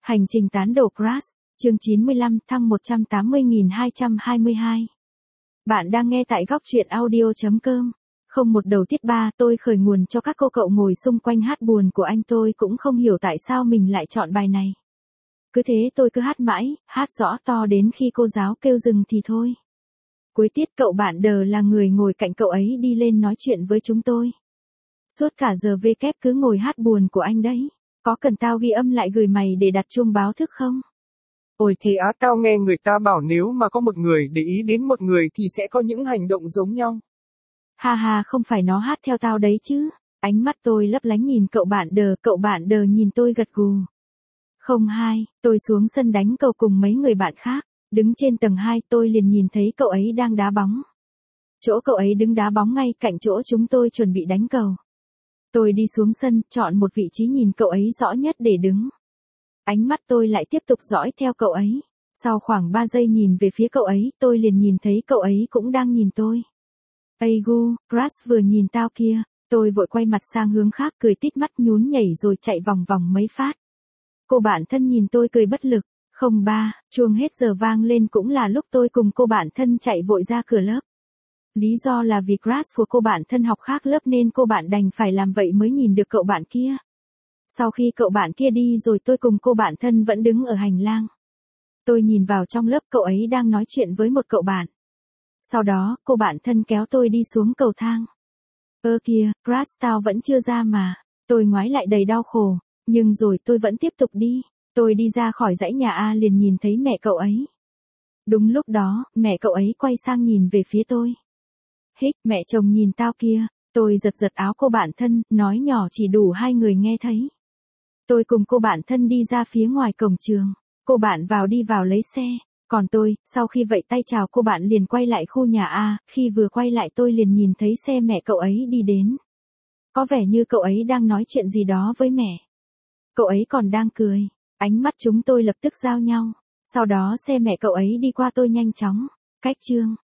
Hành trình tán đổ Crush, chương 95, thăng 180.222. Bạn đang nghe tại góc truyện audio.com. Không một đầu tiết 3, tôi khởi nguồn cho các cô cậu ngồi xung quanh hát buồn của anh, tôi cũng không hiểu tại sao mình lại chọn bài này. Cứ thế tôi cứ hát mãi, hát rõ to đến khi cô giáo kêu dừng thì thôi. Cuối tiết cậu bạn Đờ là người ngồi cạnh cậu ấy đi lên nói chuyện với chúng tôi. Suốt cả giờ kép cứ ngồi hát buồn của anh đấy. Có cần tao ghi âm lại gửi mày để đặt chuông báo thức không? Ôi thì tao nghe người ta bảo nếu mà có một người để ý đến một người thì sẽ có những hành động giống nhau. Ha ha, không phải nó hát theo tao đấy chứ. Ánh mắt tôi lấp lánh nhìn cậu bạn Đờ nhìn tôi gật gù. Không hai, tôi xuống sân đánh cầu cùng mấy người bạn khác. Đứng trên tầng 2 tôi liền nhìn thấy cậu ấy đang đá bóng. Chỗ cậu ấy đứng đá bóng ngay cạnh chỗ chúng tôi chuẩn bị đánh cầu. Tôi đi xuống sân, chọn một vị trí nhìn cậu ấy rõ nhất để đứng. Ánh mắt tôi lại tiếp tục dõi theo cậu ấy. Sau khoảng 3 giây nhìn về phía cậu ấy, tôi liền nhìn thấy cậu ấy cũng đang nhìn tôi. Ây gu, Crush vừa nhìn tao kia. Tôi vội quay mặt sang hướng khác, cười tít mắt nhún nhảy rồi chạy vòng vòng mấy phát. Cô bạn thân nhìn tôi cười bất lực. 03, chuông hết giờ vang lên cũng là lúc tôi cùng cô bạn thân chạy vội ra cửa lớp. Lý do là vì Crush của cô bạn thân học khác lớp nên cô bạn đành phải làm vậy mới nhìn được cậu bạn kia. Sau khi cậu bạn kia đi rồi tôi cùng cô bạn thân vẫn đứng ở hành lang. Tôi nhìn vào trong lớp, cậu ấy đang nói chuyện với một cậu bạn. Sau đó, cô bạn thân kéo tôi đi xuống cầu thang. Ơ kìa, Crush tao vẫn chưa ra mà. Tôi ngoái lại đầy đau khổ, nhưng rồi tôi vẫn tiếp tục đi. Tôi đi ra khỏi dãy nhà A liền nhìn thấy mẹ cậu ấy. Đúng lúc đó, mẹ cậu ấy quay sang nhìn về phía tôi. Hích, mẹ chồng nhìn tao kia. Tôi giật giật áo cô bạn thân, nói nhỏ chỉ đủ hai người nghe thấy. Tôi cùng cô bạn thân đi ra phía ngoài cổng trường. Cô bạn đi vào lấy xe. Còn tôi, sau khi vẫy tay chào cô bạn liền quay lại khu nhà A. Khi vừa quay lại tôi liền nhìn thấy xe mẹ cậu ấy đi đến. Có vẻ như cậu ấy đang nói chuyện gì đó với mẹ. Cậu ấy còn đang cười. Ánh mắt chúng tôi lập tức giao nhau. Sau đó xe mẹ cậu ấy đi qua tôi nhanh chóng. Cách chương.